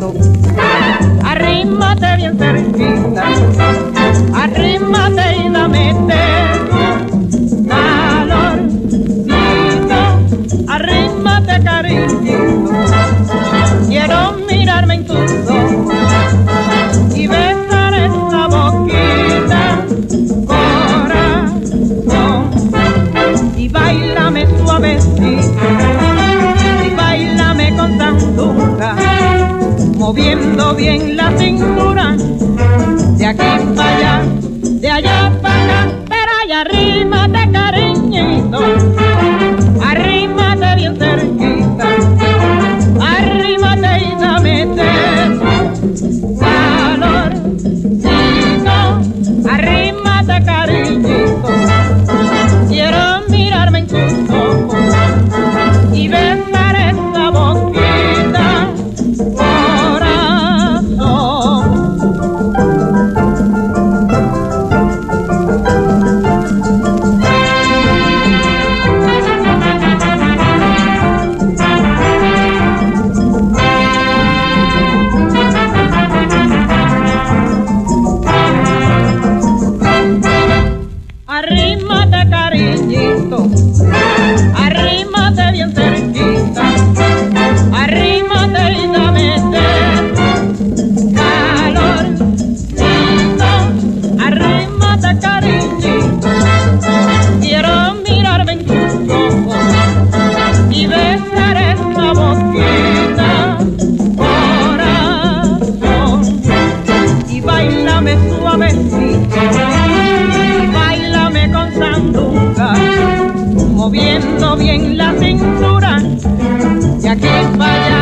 cariñito, arrímate bien cerquita, arrímate y dame tu calorcito, arrímate cariñito, quiero mirarme en tus ojos y besar esa boquita, corazón, y bailame suavecito, y bailame con sandunga, moviendo bien la cintura, de aquí para allá, de allá para acá, pero allá arrímate cariñito, arrímate bien cerquita, arrímate y dame calorcito, arrímate cariñito, quiero mirarme en tus ojos y besar esa boquita, corazón. Arrímate cariñito, arrímate bien cerquita, arrímate y dame calorcito, arrímate cariñito, quiero mirarme en tus ojos y besar esa boquita, corazón, y bailame suavecito, con sandunga, moviendo bien la cintura, de aquí para allá.